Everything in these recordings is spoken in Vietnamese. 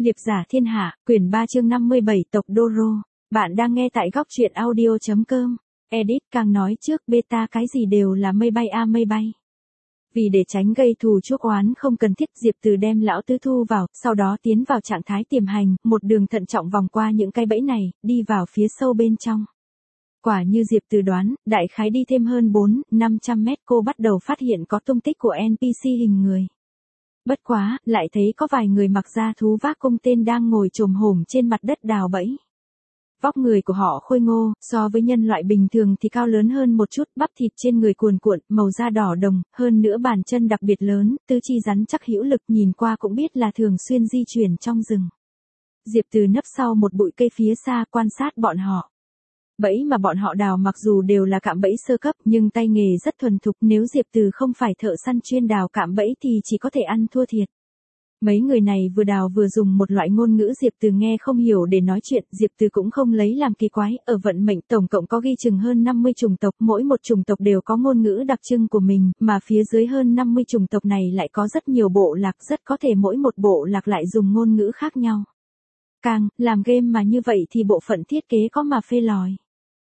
Liệp giả thiên hạ, quyển 3 chương 57 tộc Doro. Bạn đang nghe tại góc truyện audio.com. Edit càng nói trước beta cái gì đều là mây bay mây bay. Vì để tránh gây thù chuốc oán không cần thiết, Diệp Từ đem lão tứ thu vào, sau đó tiến vào trạng thái tiềm hành, một đường thận trọng vòng qua những cái bẫy này, đi vào phía sâu bên trong. Quả như Diệp Từ đoán, đại khái đi thêm hơn 400-500 mét cô bắt đầu phát hiện có tung tích của NPC hình người. Bất quá, lại thấy có vài người mặc da thú vác cung tên đang ngồi chồm hổm trên mặt đất đào bẫy. Vóc người của họ khôi ngô, so với nhân loại bình thường thì cao lớn hơn một chút, bắp thịt trên người cuồn cuộn, màu da đỏ đồng, hơn nữa bàn chân đặc biệt lớn, tứ chi rắn chắc hữu lực, nhìn qua cũng biết là thường xuyên di chuyển trong rừng. Diệp Từ nấp sau một bụi cây phía xa quan sát bọn họ. Bẫy mà bọn họ đào mặc dù đều là cạm bẫy sơ cấp nhưng tay nghề rất thuần thục, nếu Diệp Từ không phải thợ săn chuyên đào cạm bẫy thì chỉ có thể ăn thua thiệt. Mấy người này vừa đào vừa dùng một loại ngôn ngữ Diệp Từ nghe không hiểu để nói chuyện, Diệp Từ cũng không lấy làm kỳ quái, ở vận mệnh tổng cộng có ghi chừng hơn 50 chủng tộc, mỗi một chủng tộc đều có ngôn ngữ đặc trưng của mình, mà phía dưới hơn 50 chủng tộc này lại có rất nhiều bộ lạc, rất có thể mỗi một bộ lạc lại dùng ngôn ngữ khác nhau. Làm game mà như vậy thì bộ phận thiết kế có mà phê lòi.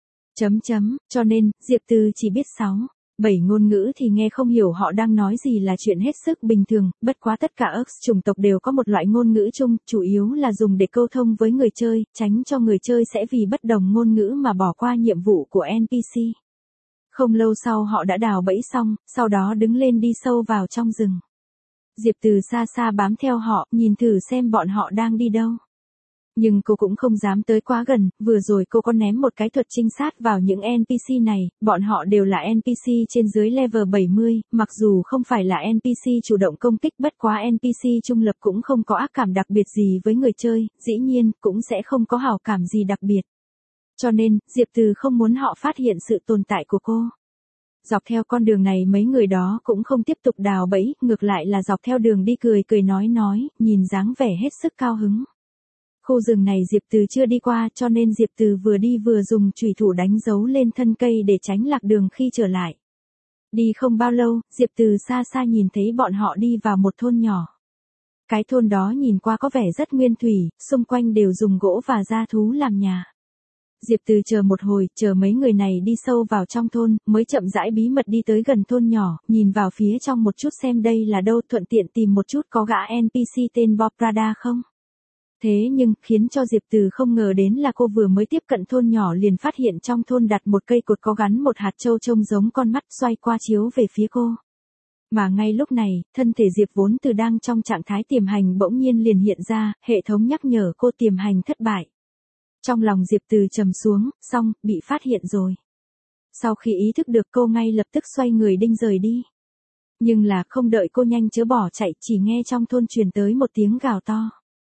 Cho nên, Diệp Từ chỉ biết 6-7 ngôn ngữ thì nghe không hiểu họ đang nói gì là chuyện hết sức bình thường, bất quá tất cả X chủng tộc đều có một loại ngôn ngữ chung, chủ yếu là dùng để câu thông với người chơi, tránh cho người chơi sẽ vì bất đồng ngôn ngữ mà bỏ qua nhiệm vụ của NPC. Không lâu sau họ đã đào bẫy xong, sau đó đứng lên đi sâu vào trong rừng. Diệp Từ xa xa bám theo họ, nhìn thử xem bọn họ đang đi đâu. Nhưng cô cũng không dám tới quá gần, vừa rồi cô có ném một cái thuật trinh sát vào những NPC này, bọn họ đều là NPC trên dưới level 70, mặc dù không phải là NPC chủ động công kích, bất quá NPC trung lập cũng không có ác cảm đặc biệt gì với người chơi, dĩ nhiên, cũng sẽ không có hảo cảm gì đặc biệt. Cho nên, Diệp Từ không muốn họ phát hiện sự tồn tại của cô. Dọc theo con đường này mấy người đó cũng không tiếp tục đào bẫy, ngược lại là dọc theo đường đi cười cười nói, nhìn dáng vẻ hết sức cao hứng. Khu rừng này Diệp Từ chưa đi qua cho nên Diệp Từ vừa đi vừa dùng chùy thủ đánh dấu lên thân cây để tránh lạc đường khi trở lại. Đi không bao lâu, Diệp Từ xa xa nhìn thấy bọn họ đi vào một thôn nhỏ. Cái thôn đó nhìn qua có vẻ rất nguyên thủy, xung quanh đều dùng gỗ và da thú làm nhà. Diệp Từ chờ một hồi, chờ mấy người này đi sâu vào trong thôn, mới chậm rãi bí mật đi tới gần thôn nhỏ, nhìn vào phía trong một chút xem đây là đâu, thuận tiện tìm một chút có gã NPC tên Bob Prada không. Thế nhưng, khiến cho Diệp Từ không ngờ đến là cô vừa mới tiếp cận thôn nhỏ liền phát hiện trong thôn đặt một cây cột có gắn một hạt châu trông giống con mắt xoay qua chiếu về phía cô. Mà ngay lúc này, thân thể Diệp vốn từ đang trong trạng thái tiềm hành bỗng nhiên liền hiện ra, hệ thống nhắc nhở cô tiềm hành thất bại. Trong lòng Diệp Từ trầm xuống, xong, bị phát hiện rồi. Sau khi ý thức được cô ngay lập tức xoay người định rời đi. Nhưng là không đợi cô nhanh chớ bỏ chạy, chỉ nghe trong thôn truyền tới một tiếng gào to.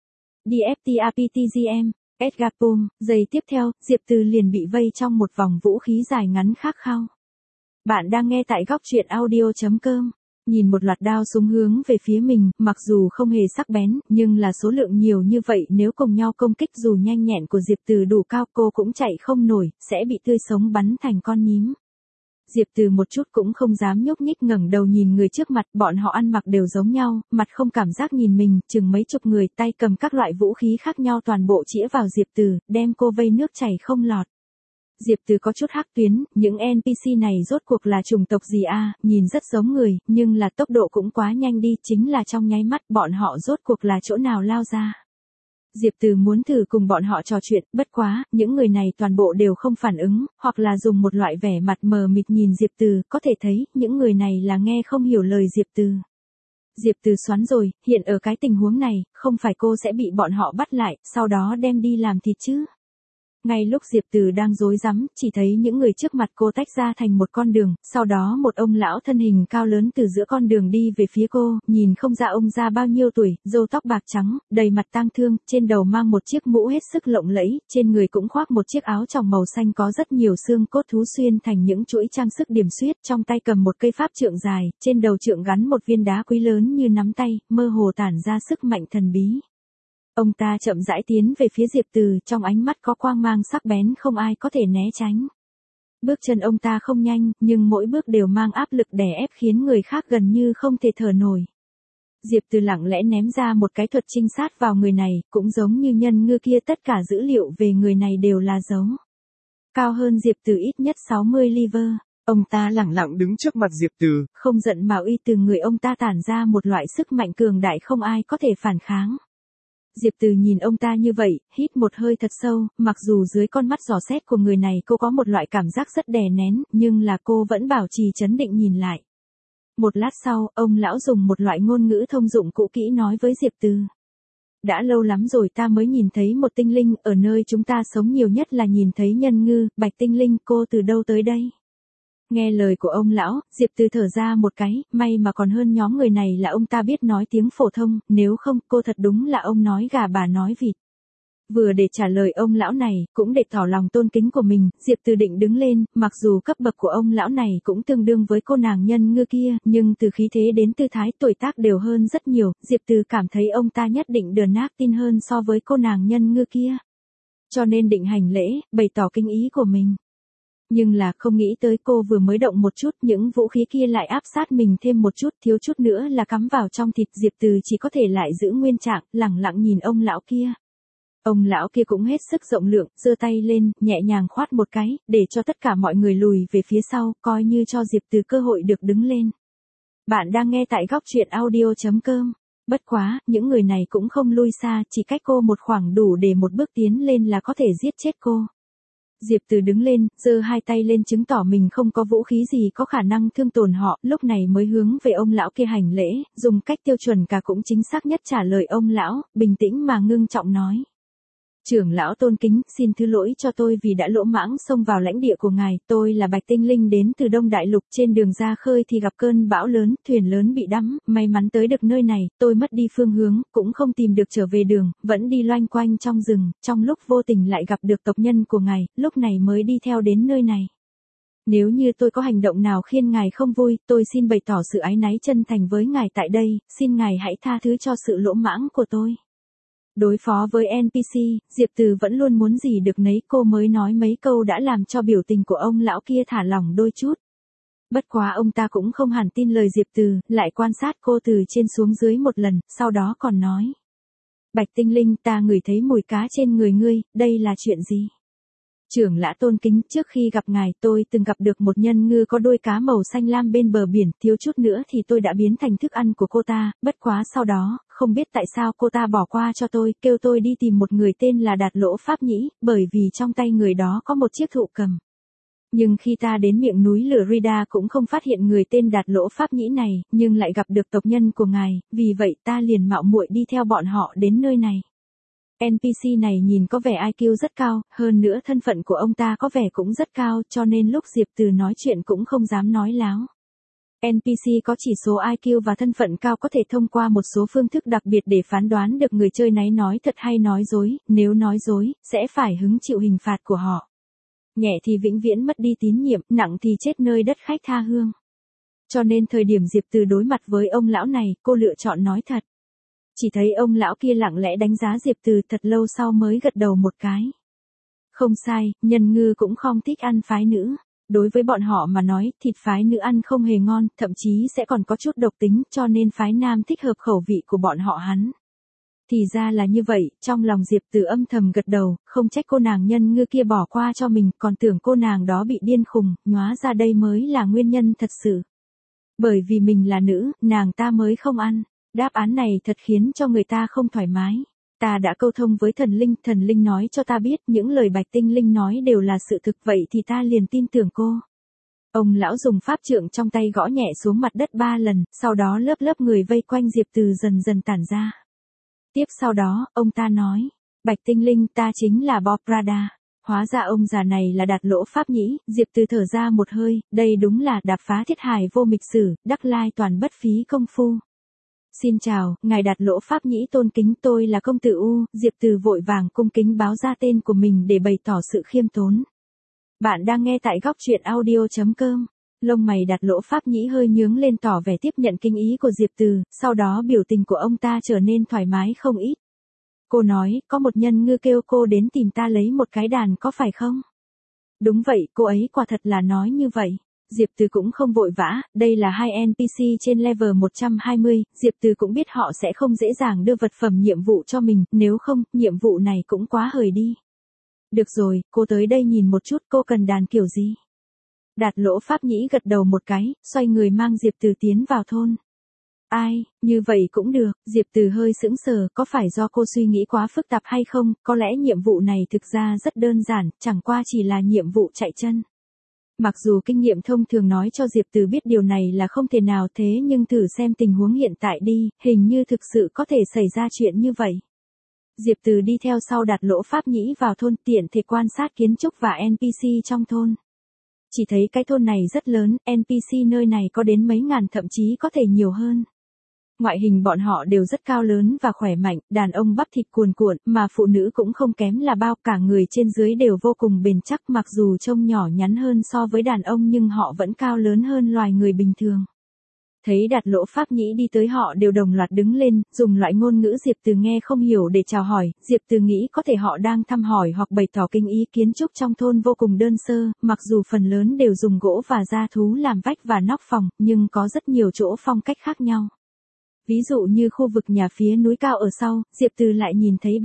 DFTAPTGM, Edgar Pum, giây tiếp theo, Diệp Từ liền bị vây trong một vòng vũ khí dài ngắn khát khao. Bạn đang nghe tại góc truyện audio.com. Nhìn một loạt đao súng hướng về phía mình, mặc dù không hề sắc bén, nhưng là số lượng nhiều như vậy nếu cùng nhau công kích dù nhanh nhẹn của Diệp Từ đủ cao cô cũng chạy không nổi, sẽ bị tươi sống bắn thành con nhím. Diệp Từ một chút cũng không dám nhúc nhích ngẩng đầu nhìn người trước mặt, bọn họ ăn mặc đều giống nhau, mặt không cảm giác nhìn mình, chừng mấy chục người tay cầm các loại vũ khí khác nhau toàn bộ chĩa vào Diệp Từ, đem cô vây nước chảy không lọt. Diệp Từ có chút hắc tuyến, những NPC này rốt cuộc là chủng tộc gì nhìn rất giống người, nhưng là tốc độ cũng quá nhanh đi, chính là trong nháy mắt bọn họ rốt cuộc là chỗ nào lao ra. Diệp Từ muốn thử cùng bọn họ trò chuyện, bất quá, những người này toàn bộ đều không phản ứng, hoặc là dùng một loại vẻ mặt mờ mịt nhìn Diệp Từ, có thể thấy, những người này là nghe không hiểu lời Diệp Từ. Diệp Từ xoắn rồi, hiện ở cái tình huống này, không phải cô sẽ bị bọn họ bắt lại, sau đó đem đi làm thịt chứ. Ngay lúc Diệp Từ đang rối rắm, chỉ thấy những người trước mặt cô tách ra thành một con đường, sau đó một ông lão thân hình cao lớn từ giữa con đường đi về phía cô, nhìn không ra ông ra bao nhiêu tuổi, râu tóc bạc trắng, đầy mặt tang thương, trên đầu mang một chiếc mũ hết sức lộng lẫy, trên người cũng khoác một chiếc áo choàng màu xanh có rất nhiều xương cốt thú xuyên thành những chuỗi trang sức điểm xuyết, trong tay cầm một cây pháp trượng dài, trên đầu trượng gắn một viên đá quý lớn như nắm tay, mơ hồ tản ra sức mạnh thần bí. Ông ta chậm rãi tiến về phía Diệp Từ, trong ánh mắt có quang mang sắc bén không ai có thể né tránh. Bước chân ông ta không nhanh, nhưng mỗi bước đều mang áp lực đè ép khiến người khác gần như không thể thở nổi. Diệp Từ lặng lẽ ném ra một cái thuật trinh sát vào người này, cũng giống như nhân ngư kia, tất cả dữ liệu về người này đều là dấu. Cao hơn Diệp Từ ít nhất 60 liver. Ông ta lẳng lặng đứng trước mặt Diệp Từ, không giận mà uy, từ người ông ta tản ra một loại sức mạnh cường đại không ai có thể phản kháng. Diệp Từ nhìn ông ta như vậy, hít một hơi thật sâu, mặc dù dưới con mắt dò xét của người này cô có một loại cảm giác rất đè nén, nhưng là cô vẫn bảo trì trấn định nhìn lại. Một lát sau, ông lão dùng một loại ngôn ngữ thông dụng cũ kỹ nói với Diệp Từ. Đã lâu lắm rồi ta mới nhìn thấy một tinh linh, ở nơi chúng ta sống nhiều nhất là nhìn thấy nhân ngư, bạch tinh linh, cô từ đâu tới đây? Nghe lời của ông lão, Diệp Từ thở ra một cái, may mà còn hơn nhóm người này là ông ta biết nói tiếng phổ thông, nếu không cô thật đúng là ông nói gà bà nói vịt. Vừa để trả lời ông lão này, cũng để tỏ lòng tôn kính của mình, Diệp Từ định đứng lên, mặc dù cấp bậc của ông lão này cũng tương đương với cô nàng nhân ngư kia, nhưng từ khí thế đến tư thái tuổi tác đều hơn rất nhiều, Diệp Từ cảm thấy ông ta nhất định đờn ác tin hơn so với cô nàng nhân ngư kia. Cho nên định hành lễ, bày tỏ kính ý của mình. Nhưng là không nghĩ tới cô vừa mới động một chút, những vũ khí kia lại áp sát mình thêm một chút, thiếu chút nữa là cắm vào trong thịt. Diệp Từ chỉ có thể lại giữ nguyên trạng, lẳng lặng nhìn ông lão kia. Ông lão kia cũng hết sức rộng lượng, giơ tay lên, nhẹ nhàng khoát một cái, để cho tất cả mọi người lùi về phía sau, coi như cho Diệp Từ cơ hội được đứng lên. Bạn đang nghe tại góc truyện audio.com. Bất quá, những người này cũng không lui xa, chỉ cách cô một khoảng đủ để một bước tiến lên là có thể giết chết cô. Diệp Từ đứng lên, giơ hai tay lên chứng tỏ mình không có vũ khí gì có khả năng thương tổn họ, lúc này mới hướng về ông lão kia hành lễ, dùng cách tiêu chuẩn cả cũng chính xác nhất trả lời ông lão, bình tĩnh mà ngưng trọng nói. Trưởng lão tôn kính, xin thứ lỗi cho tôi vì đã lỗ mãng xông vào lãnh địa của ngài, tôi là Bạch Tinh Linh đến từ Đông Đại Lục, trên đường ra khơi thì gặp cơn bão lớn, thuyền lớn bị đắm, may mắn tới được nơi này, tôi mất đi phương hướng, cũng không tìm được trở về đường, vẫn đi loanh quanh trong rừng, trong lúc vô tình lại gặp được tộc nhân của ngài, lúc này mới đi theo đến nơi này. Nếu như tôi có hành động nào khiến ngài không vui, tôi xin bày tỏ sự áy náy chân thành với ngài tại đây, xin ngài hãy tha thứ cho sự lỗ mãng của tôi. Đối phó với NPC, Diệp Từ vẫn luôn muốn gì được nấy, cô mới nói mấy câu đã làm cho biểu tình của ông lão kia thả lỏng đôi chút. Bất quá ông ta cũng không hẳn tin lời Diệp Từ, lại quan sát cô từ trên xuống dưới một lần, sau đó còn nói. Bạch Tinh Linh, ta ngửi thấy mùi cá trên người ngươi, đây là chuyện gì? Trưởng lão tôn kính, trước khi gặp ngài tôi từng gặp được một nhân ngư có đôi cá màu xanh lam bên bờ biển, thiếu chút nữa thì tôi đã biến thành thức ăn của cô ta, bất quá sau đó, không biết tại sao cô ta bỏ qua cho tôi, kêu tôi đi tìm một người tên là Đạt Lỗ Pháp Nhĩ, bởi vì trong tay người đó có một chiếc thụ cầm. Nhưng khi ta đến miệng núi lửa Rida cũng không phát hiện người tên Đạt Lỗ Pháp Nhĩ này, nhưng lại gặp được tộc nhân của ngài, vì vậy ta liền mạo muội đi theo bọn họ đến nơi này. NPC này nhìn có vẻ IQ rất cao, hơn nữa thân phận của ông ta có vẻ cũng rất cao, cho nên lúc Diệp Từ nói chuyện cũng không dám nói láo. NPC có chỉ số IQ và thân phận cao có thể thông qua một số phương thức đặc biệt để phán đoán được người chơi này nói thật hay nói dối, nếu nói dối, sẽ phải hứng chịu hình phạt của họ. Nhẹ thì vĩnh viễn mất đi tín nhiệm, nặng thì chết nơi đất khách tha hương. Cho nên thời điểm Diệp Từ đối mặt với ông lão này, cô lựa chọn nói thật. Chỉ thấy ông lão kia lặng lẽ đánh giá Diệp Từ thật lâu sau mới gật đầu một cái. Không sai, nhân ngư cũng không thích ăn phái nữ. Đối với bọn họ mà nói, thịt phái nữ ăn không hề ngon, thậm chí sẽ còn có chút độc tính, cho nên phái nam thích hợp khẩu vị của bọn họ hắn. Thì ra là như vậy, trong lòng Diệp Từ âm thầm gật đầu, không trách cô nàng nhân ngư kia bỏ qua cho mình, còn tưởng cô nàng đó bị điên khùng, nhóa ra đây mới là nguyên nhân thật sự. Bởi vì mình là nữ, nàng ta mới không ăn. Đáp án này thật khiến cho người ta không thoải mái. Ta đã câu thông với thần linh nói cho ta biết những lời Bạch Tinh Linh nói đều là sự thực, vậy thì ta liền tin tưởng cô. Ông lão dùng pháp trượng trong tay gõ nhẹ xuống mặt đất 3 lần, sau đó lớp lớp người vây quanh Diệp Từ dần dần tản ra. Tiếp sau đó, ông ta nói, Bạch Tinh Linh, ta chính là Bob Prada. Hóa ra ông già này là Đạt Lỗ Pháp Nhĩ. Diệp Từ thở ra một hơi, đây đúng là đạp phá thiết hải vô mịch sử, đắc lai toàn bất phí công phu. Xin chào, ngài Đạt Lỗ Pháp Nhĩ tôn kính, tôi là công tử U. Diệp Từ vội vàng cung kính báo ra tên của mình để bày tỏ sự khiêm tốn. Bạn đang nghe tại góc truyện audio.com. Lông mày Đạt Lỗ Pháp Nhĩ hơi nhướng lên tỏ vẻ tiếp nhận kinh ý của Diệp Từ, sau đó biểu tình của ông ta trở nên thoải mái không ít. Cô nói, có một nhân ngư kêu cô đến tìm ta lấy một cái đàn có phải không? Đúng vậy, cô ấy quả thật là nói như vậy. Diệp Từ cũng không vội vã, đây là hai NPC trên level 120, Diệp Từ cũng biết họ sẽ không dễ dàng đưa vật phẩm nhiệm vụ cho mình, nếu không, nhiệm vụ này cũng quá hời đi. Được rồi, cô tới đây nhìn một chút, cô cần đàn kiểu gì? Đạt Lỗ Pháp Nhĩ gật đầu một cái, xoay người mang Diệp Từ tiến vào thôn. Ai, như vậy cũng được, Diệp Từ hơi sững sờ, có phải do cô suy nghĩ quá phức tạp hay không, có lẽ nhiệm vụ này thực ra rất đơn giản, chẳng qua chỉ là nhiệm vụ chạy chân. Mặc dù kinh nghiệm thông thường nói cho Diệp Từ biết điều này là không thể nào thế nhưng thử xem tình huống hiện tại đi, hình như thực sự có thể xảy ra chuyện như vậy. Diệp Từ đi theo sau Đạt Lỗ Pháp Nhĩ vào thôn tiện thể quan sát kiến trúc và NPC trong thôn. Chỉ thấy cái thôn này rất lớn, NPC nơi này có đến mấy ngàn thậm chí có thể nhiều hơn. Ngoại hình bọn họ đều rất cao lớn và khỏe mạnh, đàn ông bắp thịt cuồn cuộn, mà phụ nữ cũng không kém là bao, cả người trên dưới đều vô cùng bền chắc, mặc dù trông nhỏ nhắn hơn so với đàn ông nhưng họ vẫn cao lớn hơn loài người bình thường. Thấy Đạt Lỗ Pháp Nhĩ đi tới họ đều đồng loạt đứng lên, dùng loại ngôn ngữ Diệp Từ nghe không hiểu để chào hỏi, Diệp Từ nghĩ có thể họ đang thăm hỏi hoặc bày tỏ kinh ý. Kiến trúc trong thôn vô cùng đơn sơ, mặc dù phần lớn đều dùng gỗ và da thú làm vách và nóc phòng, nhưng có rất nhiều chỗ phong cách khác nhau. Ví dụ như khu vực nhà phía núi cao ở sau, Diệp Từ lại nhìn thấy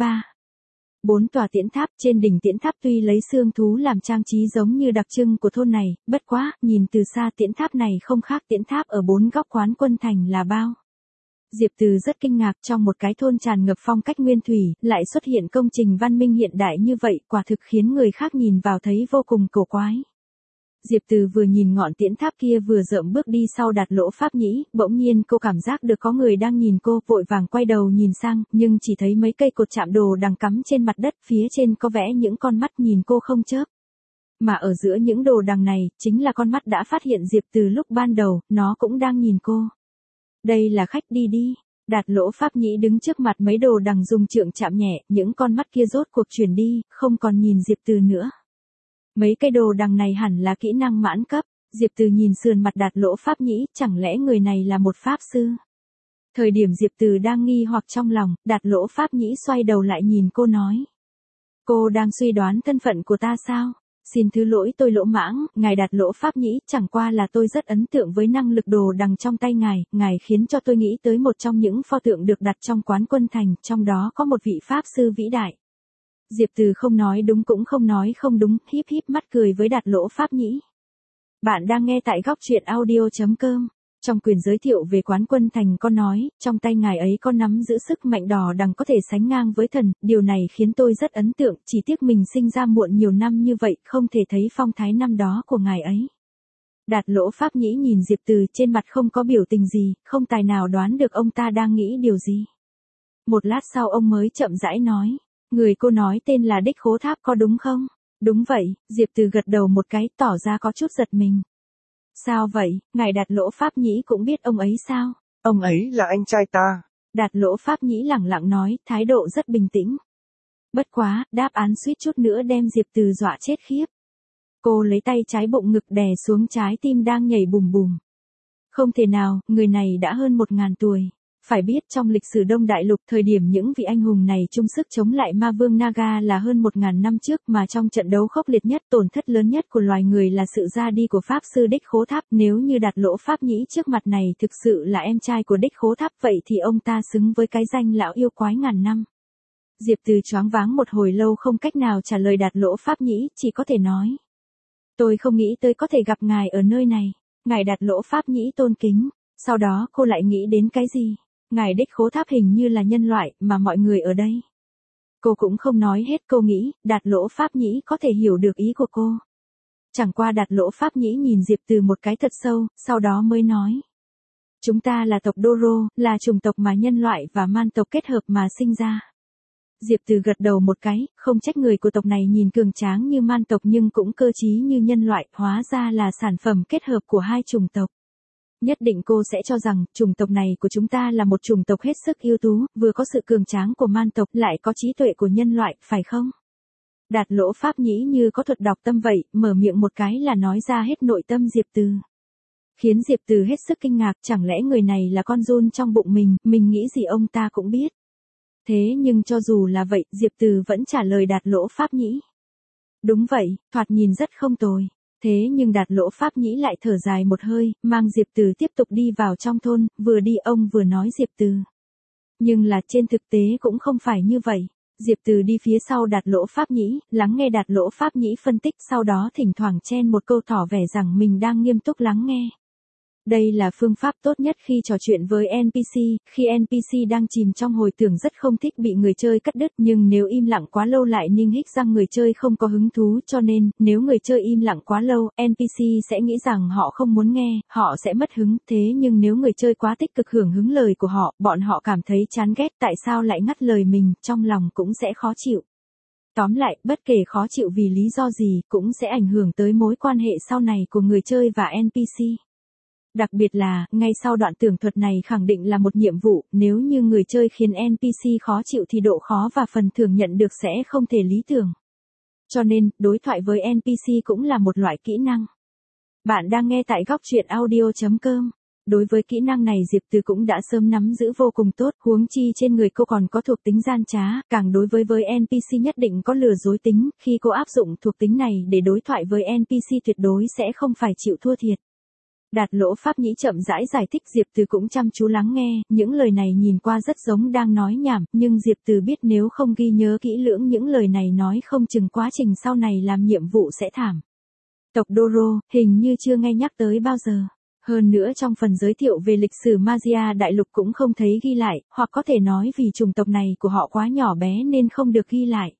4 tòa tiễn tháp, trên đỉnh tiễn tháp tuy lấy xương thú làm trang trí giống như đặc trưng của thôn này, bất quá, nhìn từ xa tiễn tháp này không khác tiễn tháp ở 4 góc Quán Quân Thành là bao. Diệp Từ rất kinh ngạc, trong một cái thôn tràn ngập phong cách nguyên thủy, lại xuất hiện công trình văn minh hiện đại như vậy, quả thực khiến người khác nhìn vào thấy vô cùng cổ quái. Diệp Từ vừa nhìn ngọn tiễn tháp kia vừa dợm bước đi sau Đạt Lỗ Pháp Nhĩ, bỗng nhiên cô cảm giác được có người đang nhìn cô, vội vàng quay đầu nhìn sang, nhưng chỉ thấy mấy cây cột chạm đồ đang cắm trên mặt đất, phía trên có vẽ những con mắt nhìn cô không chớp. Mà ở giữa những đồ đằng này, chính là con mắt đã phát hiện Diệp Từ lúc ban đầu, nó cũng đang nhìn cô. Đây là khách, đi đi. Đạt Lỗ Pháp Nhĩ đứng trước mặt mấy đồ đằng dùng trượng chạm nhẹ, những con mắt kia rốt cuộc chuyển đi, không còn nhìn Diệp Từ nữa. Mấy cây đồ đằng này hẳn là kỹ năng mãn cấp, Diệp Từ nhìn sườn mặt Đạt Lỗ Pháp Nhĩ, chẳng lẽ người này là một pháp sư? Thời điểm Diệp Từ đang nghi hoặc trong lòng, Đạt Lỗ Pháp Nhĩ xoay đầu lại nhìn cô nói. Cô đang suy đoán thân phận của ta sao? Xin thứ lỗi tôi lỗ mãng, ngài Đạt Lỗ Pháp Nhĩ, chẳng qua là tôi rất ấn tượng với năng lực đồ đằng trong tay ngài khiến cho tôi nghĩ tới một trong những pho tượng được đặt trong Quán Quân Thành, trong đó có một vị pháp sư vĩ đại. Diệp Từ không nói đúng cũng không nói không đúng, híp híp mắt cười với Đạt Lỗ Pháp Nhĩ. Bạn đang nghe tại góc truyện audio.com. Trong quyển giới thiệu về Quán Quân Thành có nói, trong tay ngài ấy có nắm giữ sức mạnh đỏ đằng có thể sánh ngang với thần, điều này khiến tôi rất ấn tượng, chỉ tiếc mình sinh ra muộn nhiều năm như vậy, không thể thấy phong thái năm đó của ngài ấy. Đạt Lỗ Pháp Nhĩ nhìn Diệp Từ, trên mặt không có biểu tình gì, không tài nào đoán được ông ta đang nghĩ điều gì. Một lát sau ông mới chậm rãi nói. Người cô nói tên là Đích Khố Tháp có đúng không? Đúng vậy, Diệp Từ gật đầu một cái, tỏ ra có chút giật mình. Sao vậy, ngài Đạt Lỗ Pháp Nhĩ cũng biết ông ấy sao? Ông ấy là anh trai ta. Đạt Lỗ Pháp Nhĩ lẳng lặng nói, thái độ rất bình tĩnh. Bất quá, đáp án suýt chút nữa đem Diệp Từ dọa chết khiếp. Cô lấy tay trái bụng ngực đè xuống trái tim đang nhảy bùm bùm. Không thể nào, người này đã hơn 1000 tuổi. Phải biết trong lịch sử Đông Đại Lục thời điểm những vị anh hùng này chung sức chống lại ma vương Naga là hơn 1000 năm trước, mà trong trận đấu khốc liệt nhất tổn thất lớn nhất của loài người là sự ra đi của Pháp sư Đích Khố Tháp. Nếu như Đạt Lỗ Pháp Nhĩ trước mặt này thực sự là em trai của Đích Khố Tháp vậy thì ông ta xứng với cái danh lão yêu quái ngàn năm. Diệp Từ choáng váng một hồi lâu không cách nào trả lời Đạt Lỗ Pháp Nhĩ, chỉ có thể nói. Tôi không nghĩ tới có thể gặp ngài ở nơi này. Ngài Đạt Lỗ Pháp Nhĩ tôn kính. Sau đó cô lại nghĩ đến cái gì? Ngài Đích Khố Tháp hình như là nhân loại, mà mọi người ở đây. Cô cũng không nói hết, cô nghĩ, Đạt Lỗ Pháp Nhĩ có thể hiểu được ý của cô. Chẳng qua Đạt Lỗ Pháp Nhĩ nhìn Diệp Từ một cái thật sâu, sau đó mới nói. Chúng ta là tộc Doro, là chủng tộc mà nhân loại và man tộc kết hợp mà sinh ra. Diệp Từ gật đầu một cái, không trách người của tộc này nhìn cường tráng như man tộc nhưng cũng cơ trí như nhân loại, hóa ra là sản phẩm kết hợp của hai chủng tộc. Nhất định cô sẽ cho rằng, chủng tộc này của chúng ta là một chủng tộc hết sức ưu tú, vừa có sự cường tráng của man tộc, lại có trí tuệ của nhân loại, phải không? Đạt Lỗ Pháp Nhĩ như có thuật đọc tâm vậy, mở miệng một cái là nói ra hết nội tâm Diệp Từ. Khiến Diệp Từ hết sức kinh ngạc, chẳng lẽ người này là con giun trong bụng mình nghĩ gì ông ta cũng biết. Thế nhưng cho dù là vậy, Diệp Từ vẫn trả lời Đạt Lỗ Pháp Nhĩ. Đúng vậy, thoạt nhìn rất không tồi. Thế nhưng Đạt Lỗ Pháp Nhĩ lại thở dài một hơi, mang Diệp Từ tiếp tục đi vào trong thôn, vừa đi ông vừa nói Diệp Từ. Nhưng là trên thực tế cũng không phải như vậy. Diệp Từ đi phía sau Đạt Lỗ Pháp Nhĩ, lắng nghe Đạt Lỗ Pháp Nhĩ phân tích, sau đó thỉnh thoảng chen một câu tỏ vẻ rằng mình đang nghiêm túc lắng nghe. Đây là phương pháp tốt nhất khi trò chuyện với NPC, khi NPC đang chìm trong hồi tưởng rất không thích bị người chơi cắt đứt, nhưng nếu im lặng quá lâu lại ninh hích rằng người chơi không có hứng thú, cho nên, nếu người chơi im lặng quá lâu, NPC sẽ nghĩ rằng họ không muốn nghe, họ sẽ mất hứng, thế nhưng nếu người chơi quá tích cực hưởng ứng lời của họ, bọn họ cảm thấy chán ghét tại sao lại ngắt lời mình, trong lòng cũng sẽ khó chịu. Tóm lại, bất kể khó chịu vì lý do gì, cũng sẽ ảnh hưởng tới mối quan hệ sau này của người chơi và NPC. Đặc biệt là, ngay sau đoạn tường thuật này khẳng định là một nhiệm vụ, nếu như người chơi khiến NPC khó chịu thì độ khó và phần thưởng nhận được sẽ không thể lý tưởng. Cho nên, đối thoại với NPC cũng là một loại kỹ năng. Bạn đang nghe tại góc truyện audio.com. Đối với kỹ năng này Diệp Từ cũng đã sớm nắm giữ vô cùng tốt, huống chi trên người cô còn có thuộc tính gian trá, càng đối với NPC nhất định có lừa dối tính, khi cô áp dụng thuộc tính này để đối thoại với NPC tuyệt đối sẽ không phải chịu thua thiệt. Đạt Lỗ Pháp Nhĩ chậm rãi giải thích, Diệp Từ cũng chăm chú lắng nghe, những lời này nhìn qua rất giống đang nói nhảm, nhưng Diệp Từ biết nếu không ghi nhớ kỹ lưỡng những lời này nói không chừng quá trình sau này làm nhiệm vụ sẽ thảm. Tộc Doro, hình như chưa nghe nhắc tới bao giờ. Hơn nữa trong phần giới thiệu về lịch sử Magia Đại Lục cũng không thấy ghi lại, hoặc có thể nói vì chủng tộc này của họ quá nhỏ bé nên không được ghi lại.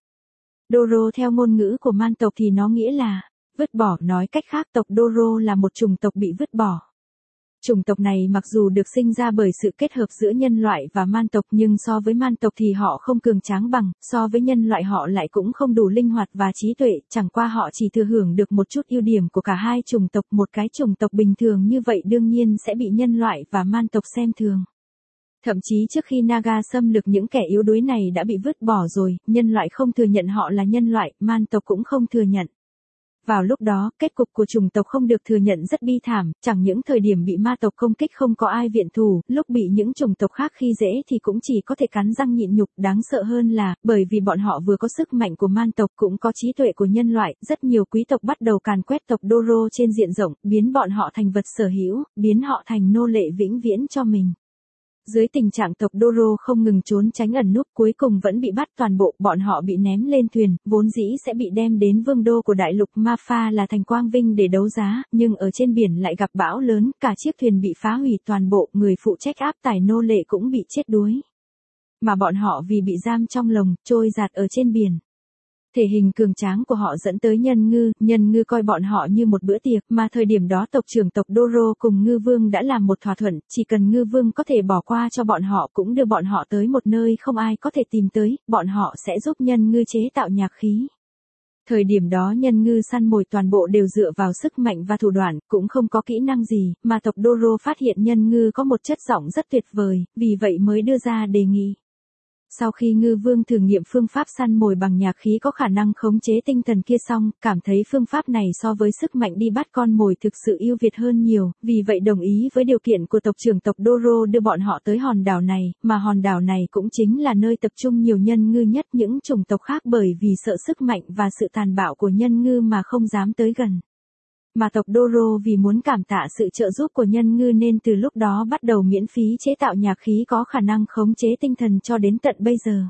Doro theo ngôn ngữ của man tộc thì nó nghĩa là vứt bỏ, nói cách khác tộc Doro là một chủng tộc bị vứt bỏ. Chủng tộc này mặc dù được sinh ra bởi sự kết hợp giữa nhân loại và man tộc nhưng so với man tộc thì họ không cường tráng bằng, so với nhân loại họ lại cũng không đủ linh hoạt và trí tuệ, chẳng qua họ chỉ thừa hưởng được một chút ưu điểm của cả hai chủng tộc, một cái chủng tộc bình thường như vậy đương nhiên sẽ bị nhân loại và man tộc xem thường. Thậm chí trước khi Naga xâm lược những kẻ yếu đuối này đã bị vứt bỏ rồi, nhân loại không thừa nhận họ là nhân loại, man tộc cũng không thừa nhận. Vào lúc đó, kết cục của chủng tộc không được thừa nhận rất bi thảm, chẳng những thời điểm bị ma tộc công kích không có ai viện thủ, lúc bị những chủng tộc khác khi dễ thì cũng chỉ có thể cắn răng nhịn nhục, đáng sợ hơn là, bởi vì bọn họ vừa có sức mạnh của man tộc cũng có trí tuệ của nhân loại, rất nhiều quý tộc bắt đầu càn quét tộc Doro trên diện rộng, biến bọn họ thành vật sở hữu, biến họ thành nô lệ vĩnh viễn cho mình. Dưới tình trạng tộc Doro không ngừng trốn tránh ẩn núp cuối cùng vẫn bị bắt toàn bộ, bọn họ bị ném lên thuyền, vốn dĩ sẽ bị đem đến vương đô của đại lục Mapha là thành Quang Vinh để đấu giá, nhưng ở trên biển lại gặp bão lớn, cả chiếc thuyền bị phá hủy toàn bộ, người phụ trách áp tải nô lệ cũng bị chết đuối. Mà bọn họ vì bị giam trong lồng, trôi dạt ở trên biển. Thể hình cường tráng của họ dẫn tới nhân ngư coi bọn họ như một bữa tiệc, mà thời điểm đó tộc trưởng tộc Doro cùng ngư vương đã làm một thỏa thuận, chỉ cần ngư vương có thể bỏ qua cho bọn họ cũng đưa bọn họ tới một nơi không ai có thể tìm tới, bọn họ sẽ giúp nhân ngư chế tạo nhạc khí. Thời điểm đó nhân ngư săn mồi toàn bộ đều dựa vào sức mạnh và thủ đoạn, cũng không có kỹ năng gì, mà tộc Doro phát hiện nhân ngư có một chất giọng rất tuyệt vời, vì vậy mới đưa ra đề nghị. Sau khi ngư vương thử nghiệm phương pháp săn mồi bằng nhạc khí có khả năng khống chế tinh thần kia xong, cảm thấy phương pháp này so với sức mạnh đi bắt con mồi thực sự ưu việt hơn nhiều, vì vậy đồng ý với điều kiện của tộc trưởng tộc Doro đưa bọn họ tới hòn đảo này, mà hòn đảo này cũng chính là nơi tập trung nhiều nhân ngư nhất, những chủng tộc khác bởi vì sợ sức mạnh và sự tàn bạo của nhân ngư mà không dám tới gần. Mà tộc Doro vì muốn cảm tạ sự trợ giúp của nhân ngư nên từ lúc đó bắt đầu miễn phí chế tạo nhạc khí có khả năng khống chế tinh thần cho đến tận bây giờ.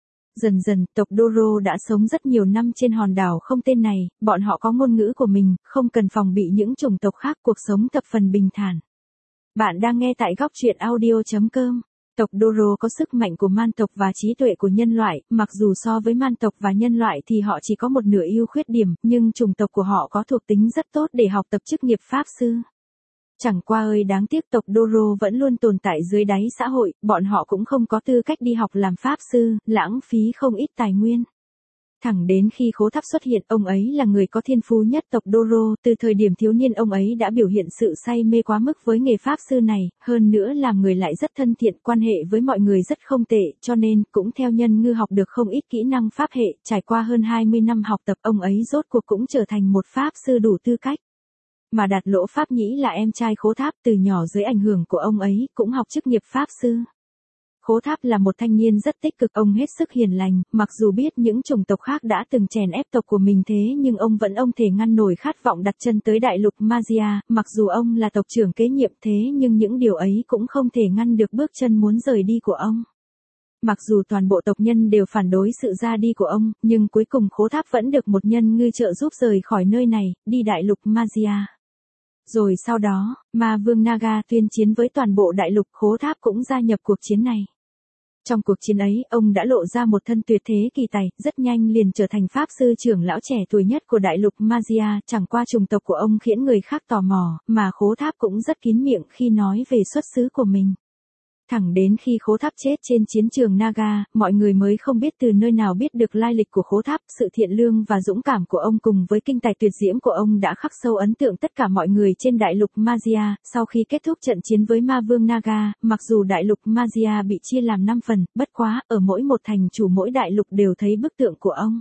Dần dần, tộc Doro đã sống rất nhiều năm trên hòn đảo không tên này, bọn họ có ngôn ngữ của mình, không cần phòng bị những chủng tộc khác, cuộc sống thập phần bình thản. Bạn đang nghe tại góc truyện audio.com. Tộc Doro có sức mạnh của man tộc và trí tuệ của nhân loại, mặc dù so với man tộc và nhân loại thì họ chỉ có một nửa ưu khuyết điểm, nhưng chủng tộc của họ có thuộc tính rất tốt để học tập chức nghiệp pháp sư. Chẳng qua ơi đáng tiếc tộc Doro vẫn luôn tồn tại dưới đáy xã hội, bọn họ cũng không có tư cách đi học làm pháp sư, lãng phí không ít tài nguyên. Thẳng đến khi Khố Thắp xuất hiện, ông ấy là người có thiên phú nhất tộc Doro, từ thời điểm thiếu niên ông ấy đã biểu hiện sự say mê quá mức với nghề pháp sư này, hơn nữa làm người lại rất thân thiện, quan hệ với mọi người rất không tệ, cho nên, cũng theo nhân ngư học được không ít kỹ năng pháp hệ, trải qua hơn 20 năm học tập ông ấy rốt cuộc cũng trở thành một pháp sư đủ tư cách. Mà Đạt Lỗ Pháp Nhĩ là em trai Khố Tháp, từ nhỏ dưới ảnh hưởng của ông ấy, cũng học chức nghiệp pháp sư. Khố Tháp là một thanh niên rất tích cực, ông hết sức hiền lành, mặc dù biết những chủng tộc khác đã từng chèn ép tộc của mình thế nhưng ông vẫn thể ngăn nổi khát vọng đặt chân tới đại lục Magia, mặc dù ông là tộc trưởng kế nhiệm thế nhưng những điều ấy cũng không thể ngăn được bước chân muốn rời đi của ông. Mặc dù toàn bộ tộc nhân đều phản đối sự ra đi của ông, nhưng cuối cùng Khố Tháp vẫn được một nhân ngư trợ giúp rời khỏi nơi này, đi đại lục Magia. Rồi sau đó, Ma Vương Naga tuyên chiến với toàn bộ đại lục, Khố Tháp cũng gia nhập cuộc chiến này. Trong cuộc chiến ấy, ông đã lộ ra một thân tuyệt thế kỳ tài, rất nhanh liền trở thành pháp sư trưởng lão trẻ tuổi nhất của đại lục Magia, chẳng qua chủng tộc của ông khiến người khác tò mò, mà Khố Tháp cũng rất kín miệng khi nói về xuất xứ của mình. Thẳng đến khi Khố Tháp chết trên chiến trường Naga, mọi người mới không biết từ nơi nào biết được lai lịch của Khố Tháp, sự thiện lương và dũng cảm của ông cùng với kinh tài tuyệt diễm của ông đã khắc sâu ấn tượng tất cả mọi người trên đại lục Magia. Sau khi kết thúc trận chiến với Ma Vương Naga, mặc dù đại lục Magia bị chia làm 5 phần, bất quá, ở mỗi một thành chủ mỗi đại lục đều thấy bức tượng của ông.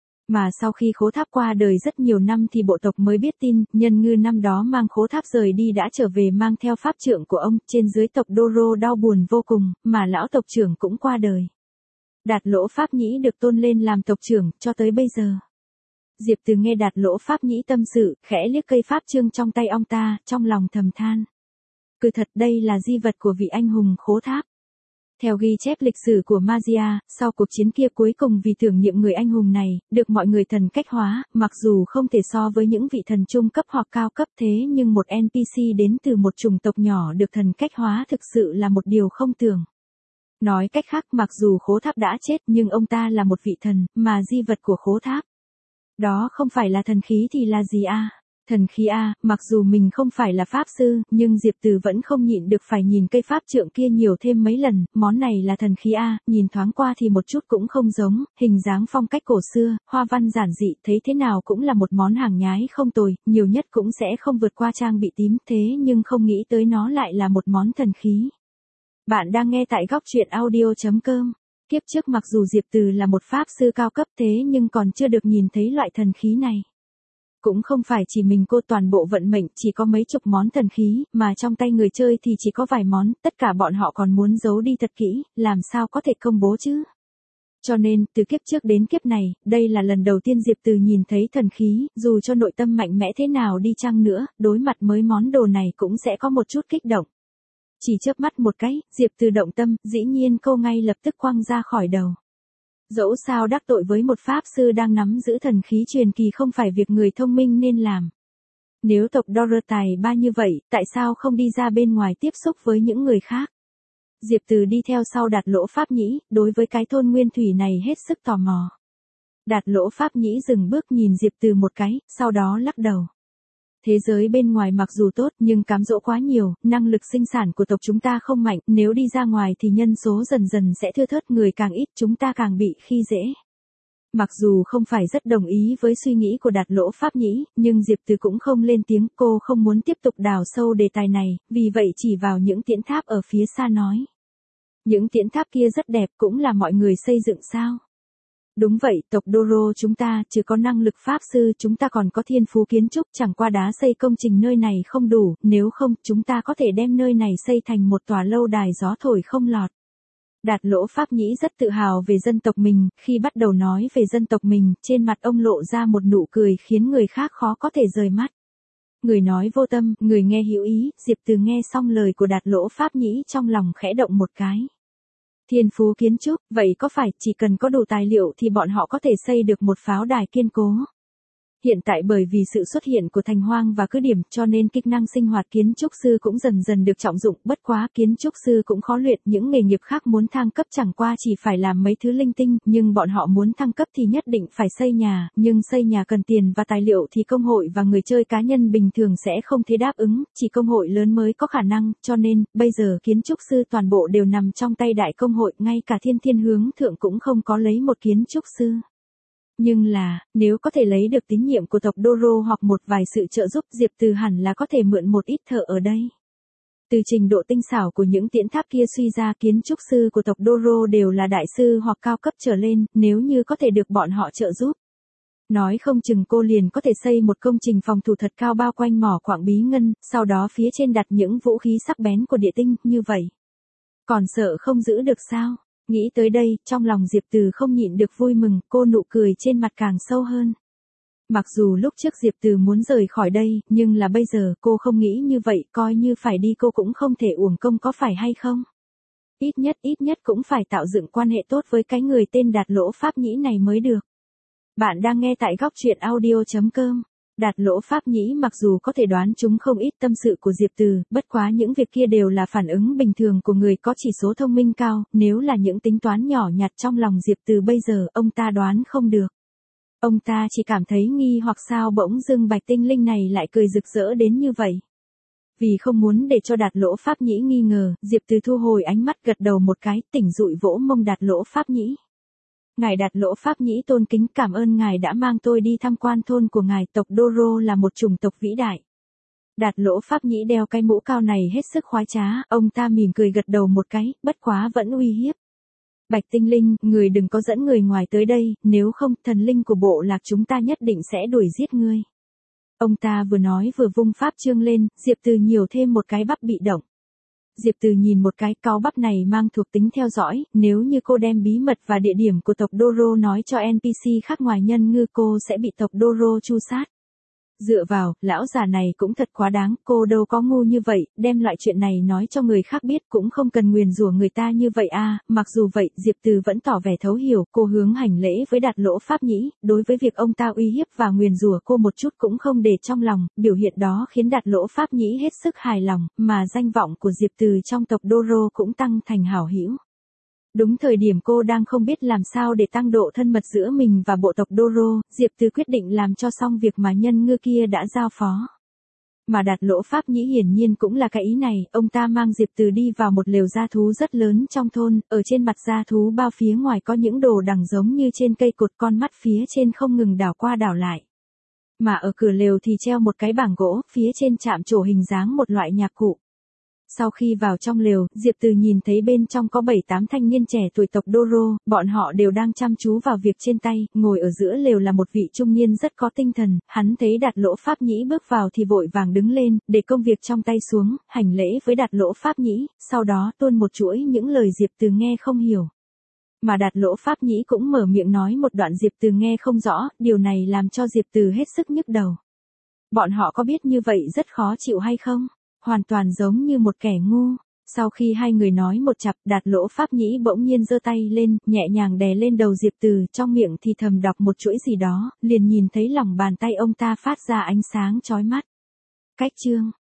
Mà sau khi Khố Tháp qua đời rất nhiều năm thì bộ tộc mới biết tin, nhân ngư năm đó mang Khố Tháp rời đi đã trở về mang theo pháp trượng của ông, trên dưới tộc Doro đau buồn vô cùng, mà lão tộc trưởng cũng qua đời. Đạt Lỗ Pháp Nhĩ được tôn lên làm tộc trưởng, cho tới bây giờ. Diệp Từ nghe Đạt Lỗ Pháp Nhĩ tâm sự, khẽ liếc cây pháp trương trong tay ông ta, trong lòng thầm than. Cứ thật đây là di vật của vị anh hùng Khố Tháp. Theo ghi chép lịch sử của Magia, sau cuộc chiến kia cuối cùng vì tưởng niệm người anh hùng này, được mọi người thần cách hóa, mặc dù không thể so với những vị thần trung cấp hoặc cao cấp thế nhưng một NPC đến từ một chủng tộc nhỏ được thần cách hóa thực sự là một điều không tưởng. Nói cách khác, mặc dù Khố Tháp đã chết nhưng ông ta là một vị thần, mà di vật của Khố Tháp đó không phải là thần khí thì là gì a? Thần khí a, mặc dù mình không phải là pháp sư, nhưng Diệp Từ vẫn không nhịn được phải nhìn cây pháp trượng kia nhiều thêm mấy lần, món này là thần khí a, nhìn thoáng qua thì một chút cũng không giống, hình dáng phong cách cổ xưa, hoa văn giản dị, thấy thế nào cũng là một món hàng nhái không tồi, nhiều nhất cũng sẽ không vượt qua trang bị tím, thế nhưng không nghĩ tới nó lại là một món thần khí. Bạn đang nghe tại góc truyện audio.com. Kiếp trước mặc dù Diệp Từ là một pháp sư cao cấp thế nhưng còn chưa được nhìn thấy loại thần khí này. Cũng không phải chỉ mình cô, toàn bộ vận mệnh chỉ có mấy chục món thần khí, mà trong tay người chơi thì chỉ có vài món, tất cả bọn họ còn muốn giấu đi thật kỹ, làm sao có thể công bố chứ. Cho nên, từ kiếp trước đến kiếp này, đây là lần đầu tiên Diệp Từ nhìn thấy thần khí, dù cho nội tâm mạnh mẽ thế nào đi chăng nữa, đối mặt với món đồ này cũng sẽ có một chút kích động. Chỉ chớp mắt một cái, Diệp Từ động tâm, dĩ nhiên câu ngay lập tức quăng ra khỏi đầu. Dẫu sao đắc tội với một pháp sư đang nắm giữ thần khí truyền kỳ không phải việc người thông minh nên làm. Nếu tộc Doro tài ba như vậy, tại sao không đi ra bên ngoài tiếp xúc với những người khác? Diệp Từ đi theo sau Đạt Lỗ Pháp Nhĩ, đối với cái thôn nguyên thủy này hết sức tò mò. Đạt Lỗ Pháp Nhĩ dừng bước nhìn Diệp Từ một cái, sau đó lắc đầu. Thế giới bên ngoài mặc dù tốt nhưng cám dỗ quá nhiều, năng lực sinh sản của tộc chúng ta không mạnh, nếu đi ra ngoài thì nhân số dần dần sẽ thưa thớt, người càng ít chúng ta càng bị khi dễ. Mặc dù không phải rất đồng ý với suy nghĩ của Đạt Lỗ Pháp Nhĩ, nhưng Diệp Từ cũng không lên tiếng, cô không muốn tiếp tục đào sâu đề tài này, vì vậy chỉ vào những tiễn tháp ở phía xa nói. Những tiễn tháp kia rất đẹp, cũng là mọi người xây dựng sao? Đúng vậy, tộc Doro chúng ta, chứ có năng lực pháp sư chúng ta còn có thiên phú kiến trúc, chẳng qua đá xây công trình nơi này không đủ, nếu không, chúng ta có thể đem nơi này xây thành một tòa lâu đài gió thổi không lọt. Đạt Lỗ Pháp Nhĩ rất tự hào về dân tộc mình, khi bắt đầu nói về dân tộc mình, trên mặt ông lộ ra một nụ cười khiến người khác khó có thể rời mắt. Người nói vô tâm, người nghe hữu ý, Diệp Từ nghe xong lời của Đạt Lỗ Pháp Nhĩ trong lòng khẽ động một cái. Thiên phú kiến trúc, vậy có phải chỉ cần có đủ tài liệu thì bọn họ có thể xây được một pháo đài kiên cố? Hiện tại bởi vì sự xuất hiện của thành hoang và cứ điểm cho nên kỹ năng sinh hoạt kiến trúc sư cũng dần dần được trọng dụng, bất quá kiến trúc sư cũng khó luyện, những nghề nghiệp khác muốn thăng cấp chẳng qua chỉ phải làm mấy thứ linh tinh, nhưng bọn họ muốn thăng cấp thì nhất định phải xây nhà, nhưng xây nhà cần tiền và tài liệu thì công hội và người chơi cá nhân bình thường sẽ không thể đáp ứng, chỉ công hội lớn mới có khả năng, cho nên, bây giờ kiến trúc sư toàn bộ đều nằm trong tay đại công hội, ngay cả thiên hướng thượng cũng không có lấy một kiến trúc sư. Nhưng là, nếu có thể lấy được tín nhiệm của tộc Doro hoặc một vài sự trợ giúp, Diệp Từ hẳn là có thể mượn một ít thợ ở đây. Từ trình độ tinh xảo của những tiễn tháp kia suy ra kiến trúc sư của tộc Doro đều là đại sư hoặc cao cấp trở lên, nếu như có thể được bọn họ trợ giúp. Nói không chừng cô liền có thể xây một công trình phòng thủ thật cao bao quanh mỏ quặng bí ngân, sau đó phía trên đặt những vũ khí sắc bén của địa tinh, như vậy. Còn sợ không giữ được sao? Nghĩ tới đây, trong lòng Diệp Từ không nhịn được vui mừng, cô nụ cười trên mặt càng sâu hơn. Mặc dù lúc trước Diệp Từ muốn rời khỏi đây, nhưng là bây giờ cô không nghĩ như vậy, coi như phải đi cô cũng không thể uổng công có phải hay không? Ít nhất cũng phải tạo dựng quan hệ tốt với cái người tên Đạt Lỗ Pháp Nhĩ này mới được. Bạn đang nghe tại góc truyện audio.com. Đạt Lỗ Pháp Nhĩ mặc dù có thể đoán chúng không ít tâm sự của Diệp Từ, bất quá những việc kia đều là phản ứng bình thường của người có chỉ số thông minh cao, nếu là những tính toán nhỏ nhặt trong lòng Diệp Từ bây giờ, ông ta đoán không được. Ông ta chỉ cảm thấy nghi hoặc sao bỗng dưng Bạch Tinh Linh này lại cười rực rỡ đến như vậy. Vì không muốn để cho Đạt Lỗ Pháp Nhĩ nghi ngờ, Diệp Từ thu hồi ánh mắt gật đầu một cái, tỉnh dụi vỗ mông Đạt Lỗ Pháp Nhĩ. Ngài Đạt Lỗ Pháp Nhĩ tôn kính cảm ơn ngài đã mang tôi đi tham quan thôn của ngài, tộc Doro là một chủng tộc vĩ đại. Đạt Lỗ Pháp Nhĩ đeo cái mũ cao này hết sức khoái trá, ông ta mỉm cười gật đầu một cái, bất quá vẫn uy hiếp. Bạch Tinh Linh, người đừng có dẫn người ngoài tới đây, nếu không, thần linh của bộ lạc chúng ta nhất định sẽ đuổi giết ngươi. Ông ta vừa nói vừa vung pháp trương lên, Diệp Từ nhiều thêm một cái bắp bị động. Diệp Từ nhìn một cái, cáu bắp này mang thuộc tính theo dõi, nếu như cô đem bí mật và địa điểm của tộc Doro nói cho NPC khác ngoài nhân ngư cô sẽ bị tộc Doro tru sát. Dựa vào, lão già này cũng thật quá đáng, cô đâu có ngu như vậy, đem loại chuyện này nói cho người khác biết cũng không cần nguyền rủa người ta như vậy à, mặc dù vậy, Diệp Từ vẫn tỏ vẻ thấu hiểu, cô hướng hành lễ với Đạt Lỗ Pháp Nhĩ, đối với việc ông ta uy hiếp và nguyền rủa cô một chút cũng không để trong lòng, biểu hiện đó khiến Đạt Lỗ Pháp Nhĩ hết sức hài lòng, mà danh vọng của Diệp Từ trong tộc Doro cũng tăng thành hảo hữu. Đúng thời điểm cô đang không biết làm sao để tăng độ thân mật giữa mình và bộ tộc Doro, Diệp Từ quyết định làm cho xong việc mà nhân ngư kia đã giao phó. Mà Đạt Lỗ Pháp Nhĩ hiển nhiên cũng là cái ý này, ông ta mang Diệp Từ đi vào một lều gia thú rất lớn trong thôn, ở trên mặt gia thú bao phía ngoài có những đồ đằng giống như trên cây cột, con mắt phía trên không ngừng đảo qua đảo lại. Mà ở cửa lều thì treo một cái bảng gỗ, phía trên chạm trổ hình dáng một loại nhạc cụ. Sau khi vào trong lều, Diệp Từ nhìn thấy bên trong có 7-8 thanh niên trẻ tuổi tộc Doro, bọn họ đều đang chăm chú vào việc trên tay, ngồi ở giữa lều là một vị trung niên rất có tinh thần, hắn thấy Đạt Lỗ Pháp Nhĩ bước vào thì vội vàng đứng lên, để công việc trong tay xuống, hành lễ với Đạt Lỗ Pháp Nhĩ, sau đó tuôn một chuỗi những lời Diệp Từ nghe không hiểu. Mà Đạt Lỗ Pháp Nhĩ cũng mở miệng nói một đoạn Diệp Từ nghe không rõ, điều này làm cho Diệp Từ hết sức nhức đầu. Bọn họ có biết như vậy rất khó chịu hay không? Hoàn toàn giống như một kẻ ngu. Sau khi hai người nói một chặp, Đạt Lỗ Pháp Nhĩ bỗng nhiên giơ tay lên, nhẹ nhàng đè lên đầu Diệp Từ, trong miệng thì thầm đọc một chuỗi gì đó, liền nhìn thấy lòng bàn tay ông ta phát ra ánh sáng chói mắt. Cách chương